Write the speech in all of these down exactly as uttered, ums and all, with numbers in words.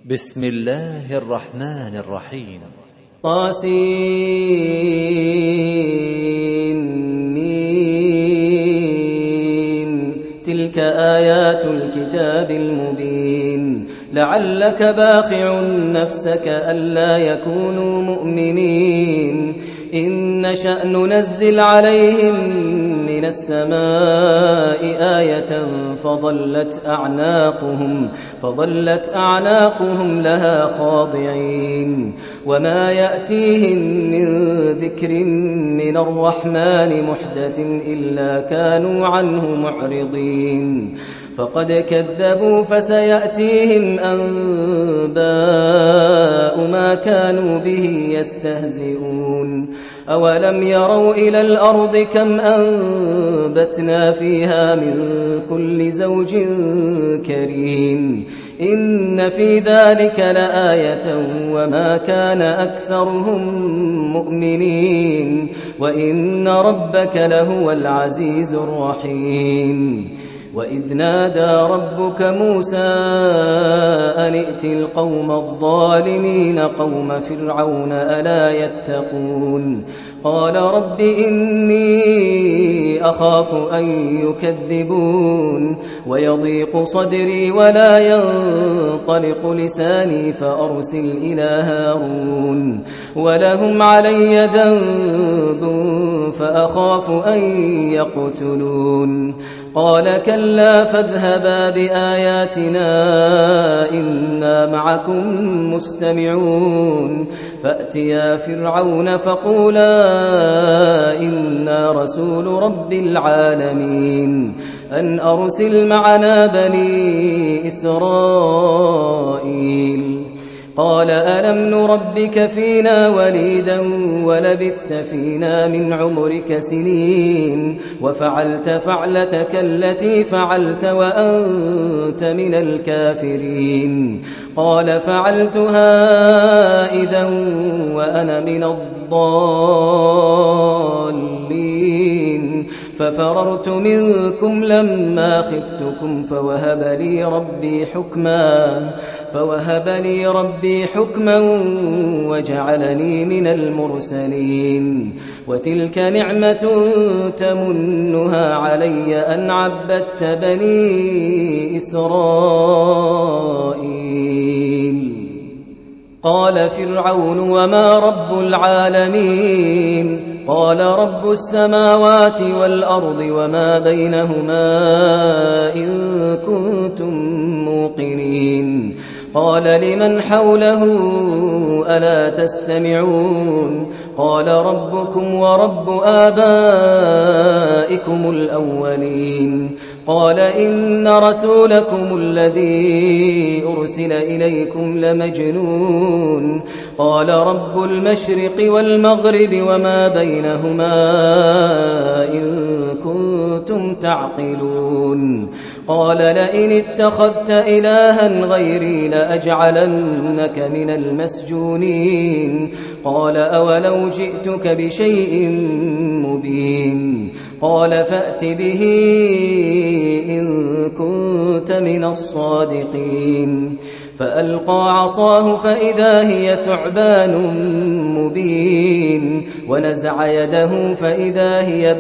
بسم الله الرحمن الرحيم. طاسين. تلك آيات الكتاب المبين. لعلك باخع نفسك ألا يكونوا مؤمنين إن نشأ ننزل عليهم من السماء آية فظلت أعناقهم فظلت أعناقهم لها خاضعين وما يأتيهم من ذكر من الرحمن محدث إلا كانوا عنه معرضين فقد كذبوا فسيأتيهم أنباء ما كانوا به يستهزئون أولم يروا إلى الأرض كم أنبتنا فيها من كل زوج كريم إن في ذلك لآية وما كان أكثرهم مؤمنين وإن ربك لهو العزيز الرحيم وإذ نادى ربك موسى أن ائت القوم الظالمين قوم فرعون ألا يتقون قال رب إني أخاف أن يكذبون ويضيق صدري ولا ينطلق لساني فأرسل إلى هارون ولهم علي ذنب فأخاف أن يقتلون قال كلا فاذهبا بآياتنا إنا معكم مستمعون فأتيا فرعون فقولا إنا رسول رب العالمين أن أرسل معنا بني إسرائيل قال ألم نربك فينا وليدا ولبثت فينا من عمرك سنين وفعلت فعلتك التي فعلت وأنت من الكافرين قال فعلتها إذا وأنا من الضالين ففررت منكم لما خفتكم فوهب لي ربي حكما فوهب لي ربي حكما وجعلني من المرسلين وتلك نعمة تمنها علي أن عبدت بني إسرائيل قال فرعون وما رب العالمين قال رب السماوات والأرض وما بينهما إن كنتم موقنين قال لمن حوله ألا تستمعون قال ربكم ورب آبائكم الأولين قال إن رسولكم الذي أرسل إليكم لمجنون قال رب المشرق والمغرب وما بينهما إن كنتم تعقلون قال لئن اتخذت إلها غيري لأجعلنك من المسجونين قال أولو جئتك بشيء مبين قال فأت به إن كنت من الصادقين فألقى عصاه فإذا هي ثعبان مبين ونزع يده فإذا هي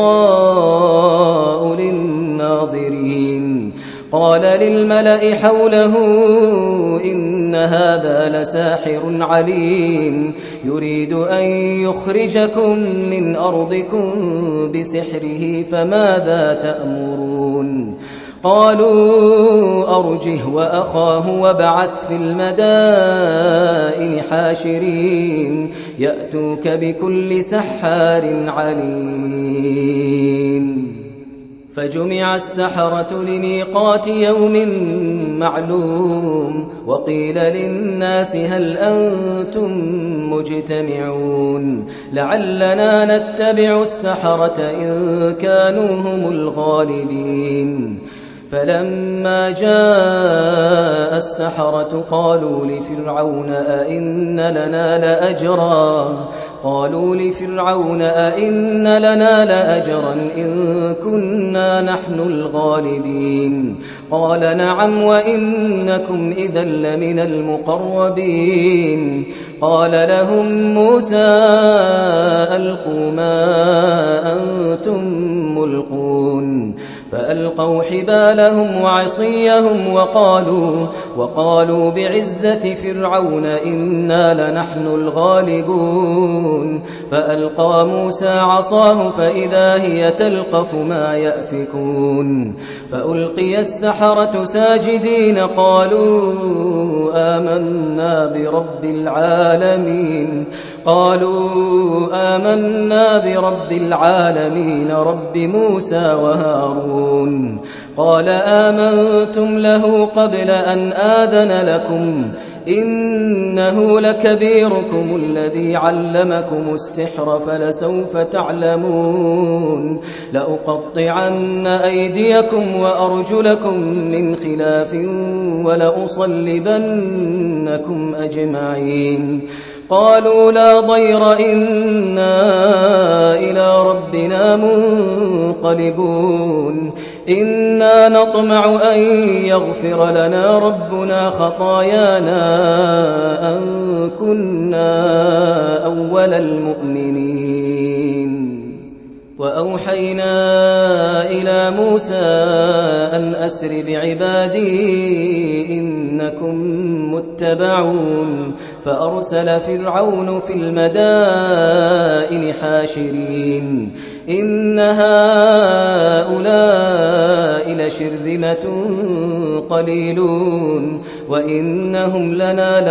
بيضاء للناظرين قال للملأ حوله إن هذا لساحر عليم يريد أن يخرجكم من أرضكم بسحره فماذا تأمرون قالوا أرجه وأخاه وابعث في المدائن حاشرين يأتوك بكل سحار عليم فجمع السحرة لميقات يوم معلوم وقيل للناس هل أنتم مجتمعون لعلنا نتبع السحرة إن كانوا هم الغالبين فلما جاء السحرة قالوا لفرعون أئن لنا لأجرا قالوا لفرعون أئن لنا لأجرا إن كنا نحن الغالبين قال نعم وإنكم إذا لمن المقربين قال لهم موسى ألقوا ما أنتم ملقون فألقوا حبالهم وعصيهم وقالوا, وقالوا بعزة فرعون إنا لنحن الغالبون فألقى موسى عصاه فإذا هي تلقف ما يأفكون فألقي السحرة ساجدين قالوا آمنا برب العالمين قالوا آمنا برب العالمين رب موسى وهارون قال آمنتم له قبل أن آذن لكم إنه لكبيركم الذي علمكم السحر فلسوف تعلمون لأقطعن أيديكم وأرجلكم من خلاف ولأصلبنكم أجمعين قالوا لا ضير إنا إلى ربنا منقلبون إنا نطمع أن يغفر لنا ربنا خطايانا أن كنا أول المؤمنين وأوحينا إلى موسى أن أسر بعبادي إنكم متبعون فأرسل فرعون في المدائن حاشرين إن هؤلاء لشرذمة قليلون وإنهم لنا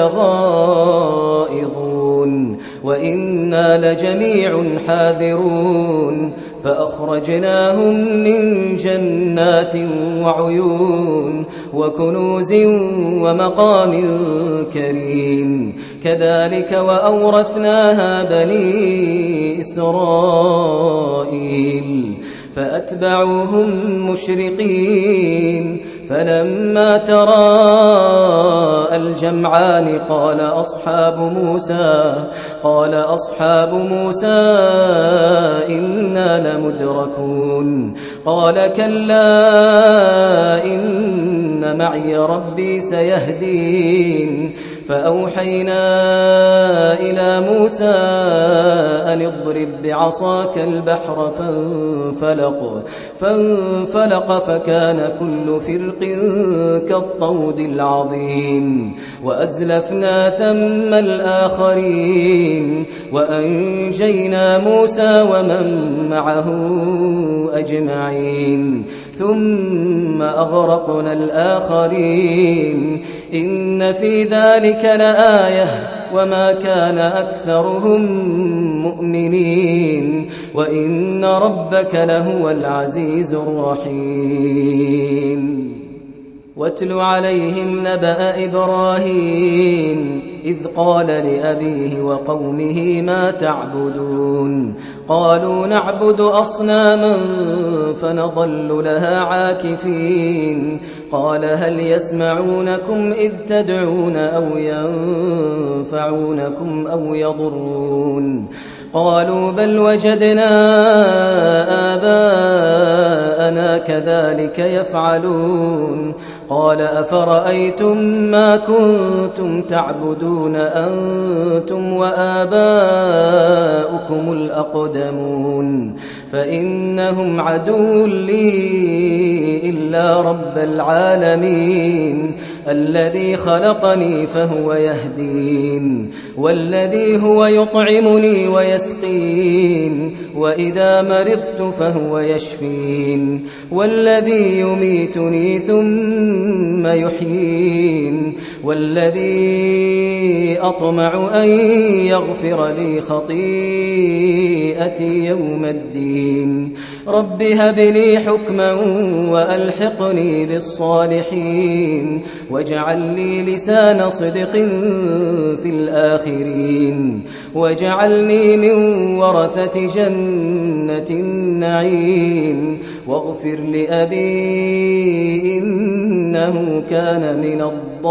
لغائظون وإنا لجميع حاذرون فأخرجناهم من جنات وعيون وكنوز ومقام كريم كذلك وأورثناها بني إسرائيل فأتبعوهم مشرقين فلما تراءى الجمعان قال أصحاب موسى قال أصحاب موسى إنا لمدركون قال كلا إن معي ربي سيهدين فأوحينا إلى موسى أن اضرب بعصاك البحر فانفلق فانفلق فكان كل فرق كالطود العظيم وأزلفنا ثم الآخرين وأنجينا موسى ومن معه أجمعين ثم أغرقنا الآخرين إن في ذلك لآية وما كان أكثرهم مؤمنين وإن ربك لهو العزيز الرحيم واتل عليهم نبأ إبراهيم إذ قال لأبيه وقومه ما تعبدون قالوا نعبد أصناما فنظل لها عاكفين قال هل يسمعونكم إذ تدعون أو ينفعونكم أو يضرون قالوا بل وجدنا آباءنا كذلك يفعلون قال أفرأيتم ما كنتم تعبدون أنتم وآباؤكم الأقدمون فإنهم عدو لي إلا رب العالمين الذي خلقني فهو يهدين والذي هو يطعمني ويسقين وإذا مرضت فهو يشفين والذي يميتني ثم ثم يحيين والذي أطمع أن يغفر لي خطيئتي يوم الدين رب هب لي حكما وألحقني بالصالحين واجعل لي لسان صدق في الآخرين واجعلني من ورثة جنة النعيم واغفر لأبي إنه كان من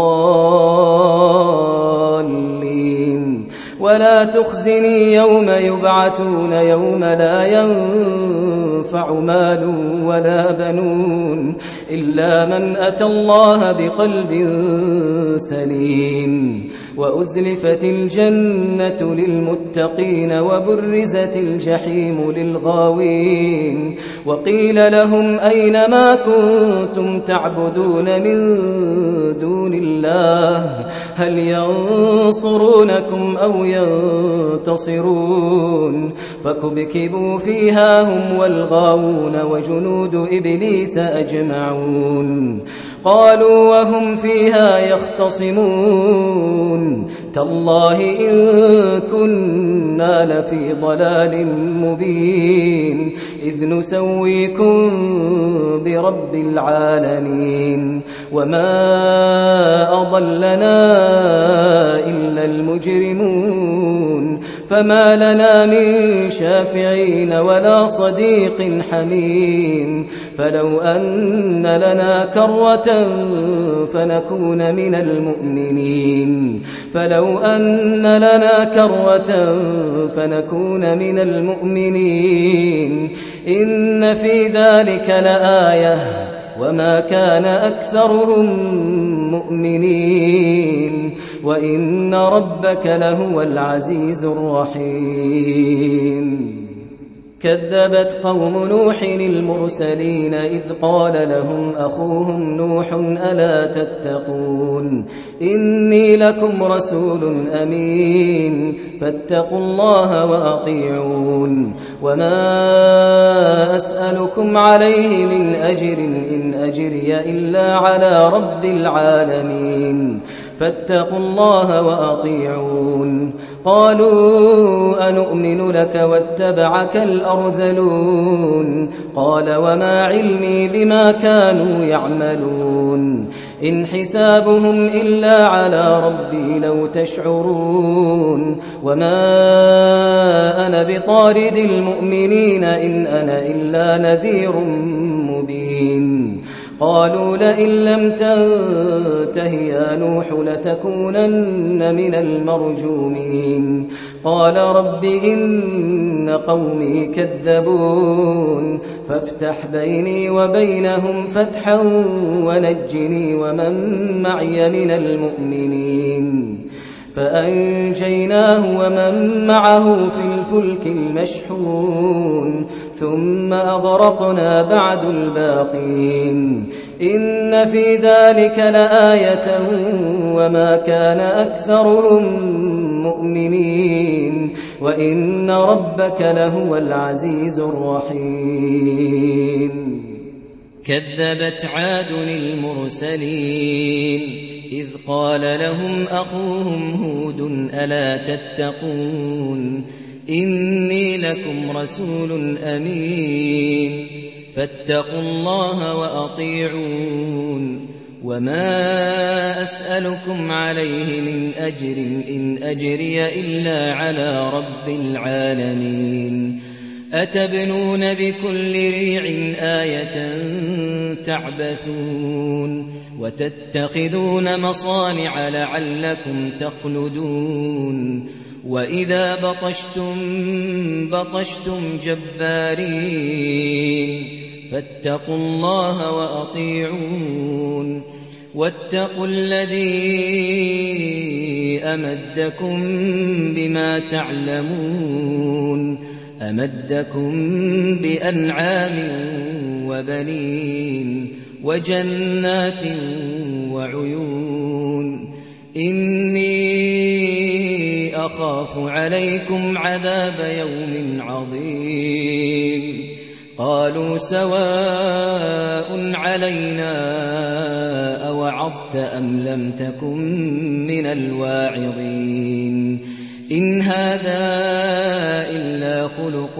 الضالين ولا تخزني يوم يبعثون يوم لا ينفع مال ولا بنون إلا من أتى الله بقلب سليم وأزلفت الجنة للمتقين وبرزت الجحيم للغاوين وقيل لهم أين ما كنتم تعبدون من دون الله هل ينصرونكم أو ينتصرون فكبكبوا فيها هم والغاوون وجنود إبليس أجمعون قالوا وهم فيها يختصمون تالله إن كنا لفي ضلال مبين إذ نسويكم برب العالمين وما أضلنا إلا المجرمون فما لنا من شافعين ولا صديق حميم فلو أن لنا كرة فنكون من المؤمنين فلو أن لنا كرة فنكون من المؤمنين إن في ذلك لآية وما كان أكثرهم مؤمنين وإن ربك لهو العزيز الرحيم كذبت قوم نوح المرسلين إذ قال لهم أخوهم نوح ألا تتقون إني لكم رسول أمين فاتقوا الله وأطيعون وما أسألكم عليه من أجر إن أجري إلا على رب العالمين فاتقوا الله وأطيعون قالوا أنؤمن لك واتبعك الأرذلون قال وما علمي بما كانوا يعملون إن حسابهم إلا على ربي لو تشعرون وما أنا بطارد المؤمنين إن أنا إلا نذير مبين قالوا لئن لم تنته يا نوح لتكونن من المرجومين قال رب إن قومي كذبون فافتح بيني وبينهم فتحا ونجني ومن معي من المؤمنين فأنجيناه ومن معه في الفلك المشحون ثم أغرقنا بعد الباقين إن في ذلك لآية وما كان أكثرهم مؤمنين وإن ربك لهو العزيز الرحيم كذبت عاد المرسلين إذ قال لهم أخوهم هود ألا تتقون إني لكم رسول أمين فاتقوا الله وأطيعون وما أسألكم عليه من أجر إن أجري إلا على رب العالمين أتبنون بكل ريع آية تعبثون وتتخذون مصانع لعلكم تخلدون وإذا بطشتم بطشتم جبارين فاتقوا الله وأطيعون واتقوا الذي أمدكم بما تعلمون أمدكم بأنعام وبنين وجنات وعيون إني أخاف عليكم عذاب يوم عظيم قالوا سواء علينا وعظت أم لم تكن من الواعظين إن هذا إلا خلق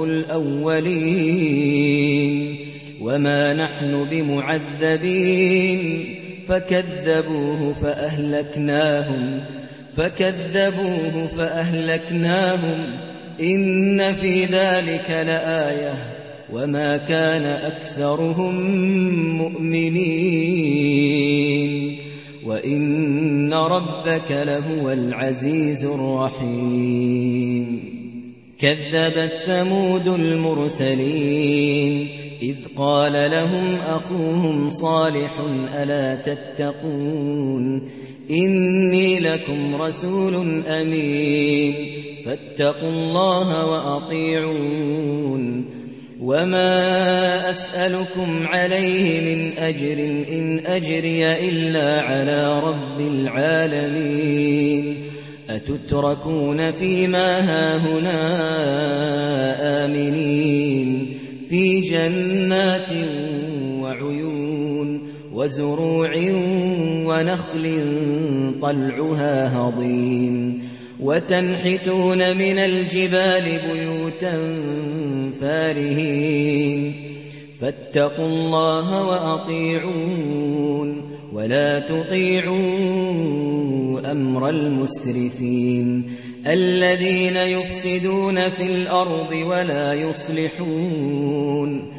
الأولين وما نحن بمعذبين فكذبوه فأهلكناهم فكذبوه فأهلكناهم إن في ذلك لآية وما كان أكثرهم مؤمنين وإن ربك لهو العزيز الرحيم كذبت ثمود المرسلين إذ قال لهم أخوهم صالح ألا تتقون إني لكم رسول أمين فاتقوا الله وأطيعون وما أسألكم عليه من أجر إن أجري إلا على رب العالمين أتتركون فيما هاهنا آمنين في جنات وعيون وزروع ونخل طلعها هضيم وتنحتون من الجبال بيوتا فارهين فاتقوا الله وأطيعون ولا تطيعوا أمر المسرفين الذين يفسدون في الأرض ولا يصلحون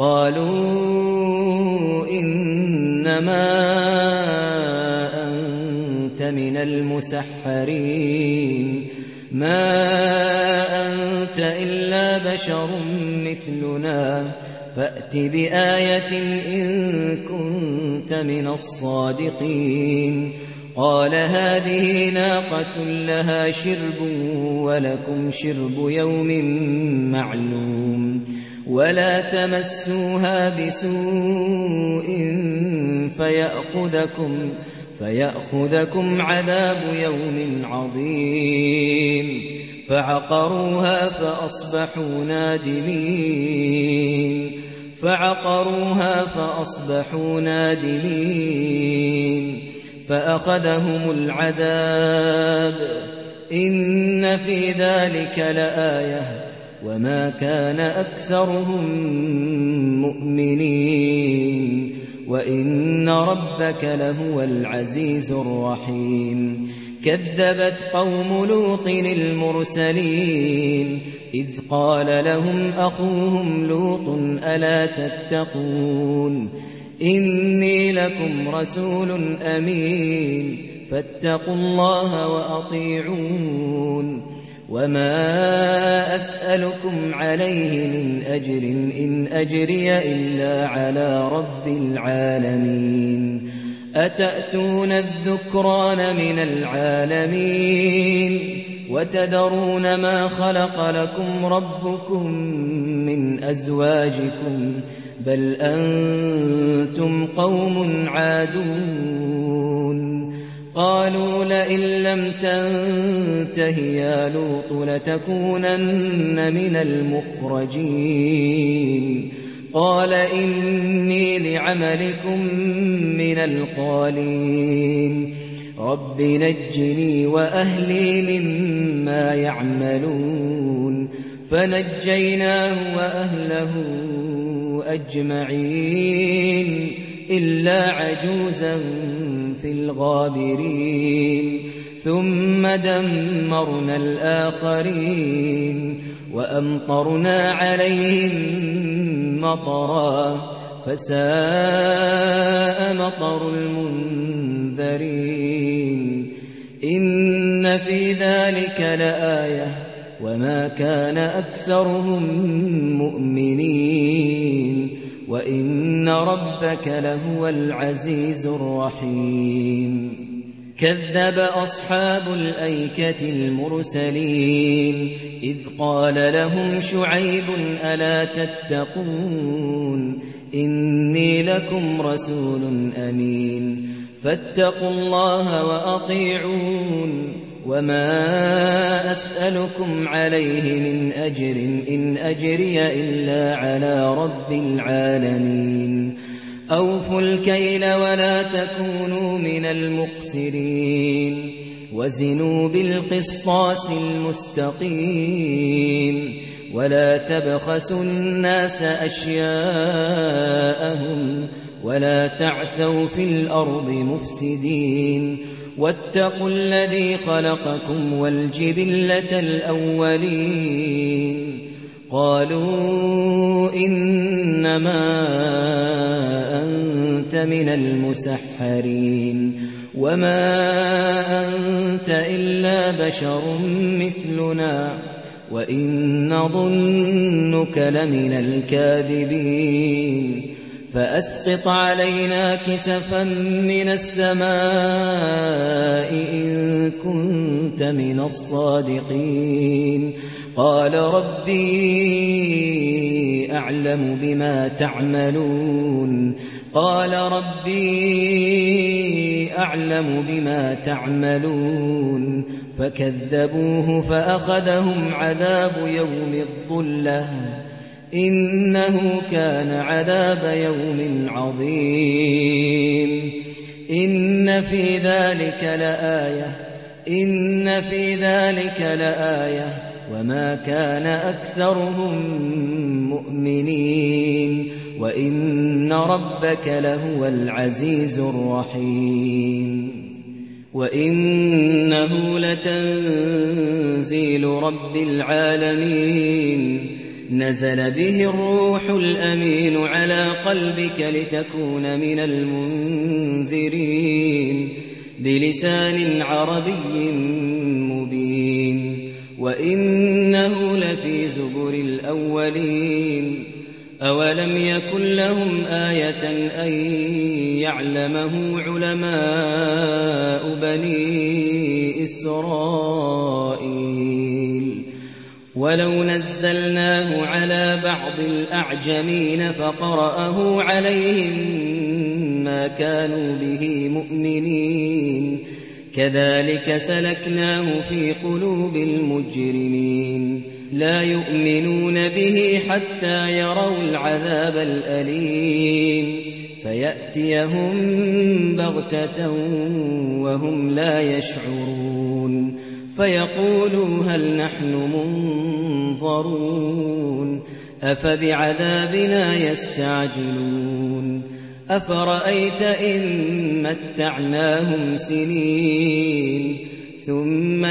قالوا إنما أنت من المسحرين ما أنت إلا بشر مثلنا فأت بآية إن كنت من الصادقين قال هذه ناقة لها شرب ولكم شرب يوم معلوم ولا تمسوها بسوء فيأخذكم فيأخذكم عذاب يوم عظيم فعقروها فأصبحوا نادمين فعقروها فأصبحوا نادمين فأخذهم العذاب إن في ذلك لآية وما كان أكثرهم مؤمنين وإن ربك لهو العزيز الرحيم كذبت قوم لوط المرسلين إذ قال لهم أخوهم لوط ألا تتقون إني لكم رسول أمين فاتقوا الله وأطيعون وما أسألكم عليه من أجر إن أجري إلا على رب العالمين أتأتون الذكران من العالمين وتذرون ما خلق لكم ربكم من أزواجكم بل أنتم قوم عادون قالوا لئن لم تنته يا لوط لتكونن من المخرجين قال إني لعملكم من القالين رب نجني وأهلي مما يعملون فنجيناه وأهله أجمعين إلا عجوزا في الغابرين ثم دمرنا الآخرين وأمطرنا عليهم مطرا فساء مطر المنذرين إن في ذلك لآية وما كان أكثرهم مؤمنين وإن ربك لهو العزيز الرحيم كذب أصحاب الأيكة المرسلين إذ قال لهم شعيب ألا تتقون إني لكم رسول أمين فاتقوا الله وأطيعون وما أسألكم عليه من أجر إن أجري إلا على رب العالمين أوفوا الكيل ولا تكونوا من المخسرين وزنوا بالقسطاس المستقيم ولا تبخسوا الناس أشياءهم ولا تعثوا في الأرض مفسدين واتقوا الذي خلقكم والجبلة الأولين قالوا إنما أنت من المسحرين وما أنت إلا بشر مثلنا وإن نظنك لمن الكاذبين فأسقط علينا كسفا من السماء إن كنت من الصادقين قال ربي أعلم بما تعملون قال ربي أعلم بما تعملون فكذبوه فأخذهم عذاب يوم الظلة إنه كان عذاب يوم عظيم إن في ذلك لآية إن في ذلك لآية وما كان أكثرهم مؤمنين وإن ربك لهو العزيز الرحيم وإنه لتنزيل رب العالمين نزل به الروح الأمين على قلبك لتكون من المنذرين بلسان عربي مبين وإنه لفي زبر الأولين أولم يكن لهم آية أن يعلمه علماء بني إسرائيل ولو نزلناه على بعض الأعجمين فقرأه عليهم ما كانوا به مؤمنين كذلك سلكناه في قلوب المجرمين لا يؤمنون به حتى يروا العذاب الأليم فيأتيهم بغتة وهم لا يشعرون فيقولوا هل نحن منظرون أفبعذابنا يستعجلون أفرأيت إن متعناهم سنين ثم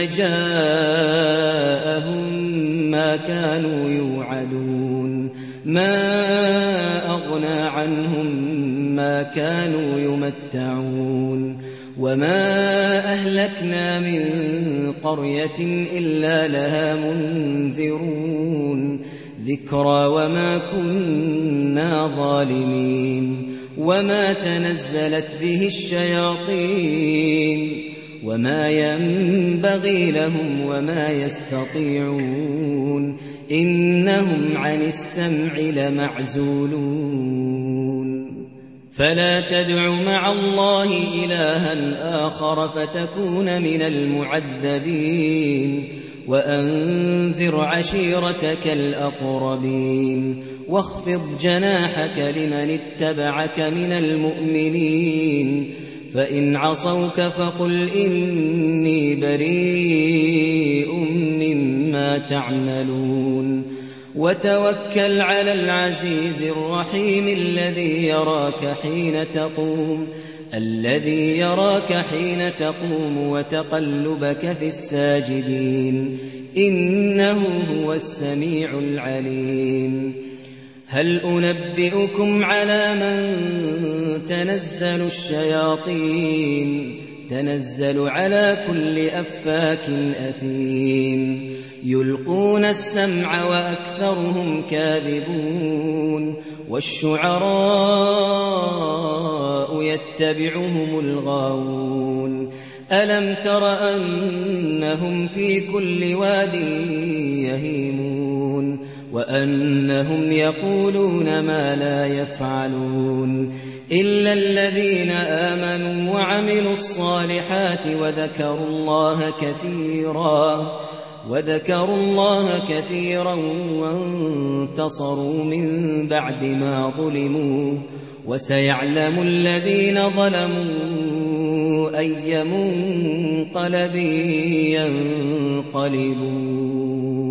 جاءهم ما كانوا يوعدون ما أغنى عنهم ما كانوا يمتعون وما أهلكنا من قرية إلا لها منذرون ذكرى وما كنا ظالمين وما تنزلت به الشياطين وما ينبغي لهم وما يستطيعون إنهم عن السمع لمعزولون فلا تدع مع الله إلها آخر فتكون من المعذبين وأنذر عشيرتك الأقربين واخفض جناحك لمن اتبعك من المؤمنين فإن عصوك فقل إني بريء مما تعملون وتوكل على العزيز الرحيم الذي يراك حين تقوم الذي يراك حين تقوم وتقلبك في الساجدين إنه هو السميع العليم هل أنبئكم على من تنزل الشياطين تنزل على كل أفاك أثيم يلقون السمع وأكثرهم كاذبون والشعراء يتبعهم الغاوون ألم تر أنهم في كل واد يهيمون وأنهم يقولون ما لا يفعلون إلا الذين آمنوا وعملوا الصالحات وذكروا الله كثيرا وذكروا الله كثيرا وانتصروا من بعد ما ظلموا وسيعلم الذين ظلموا أي منقلب ينقلبون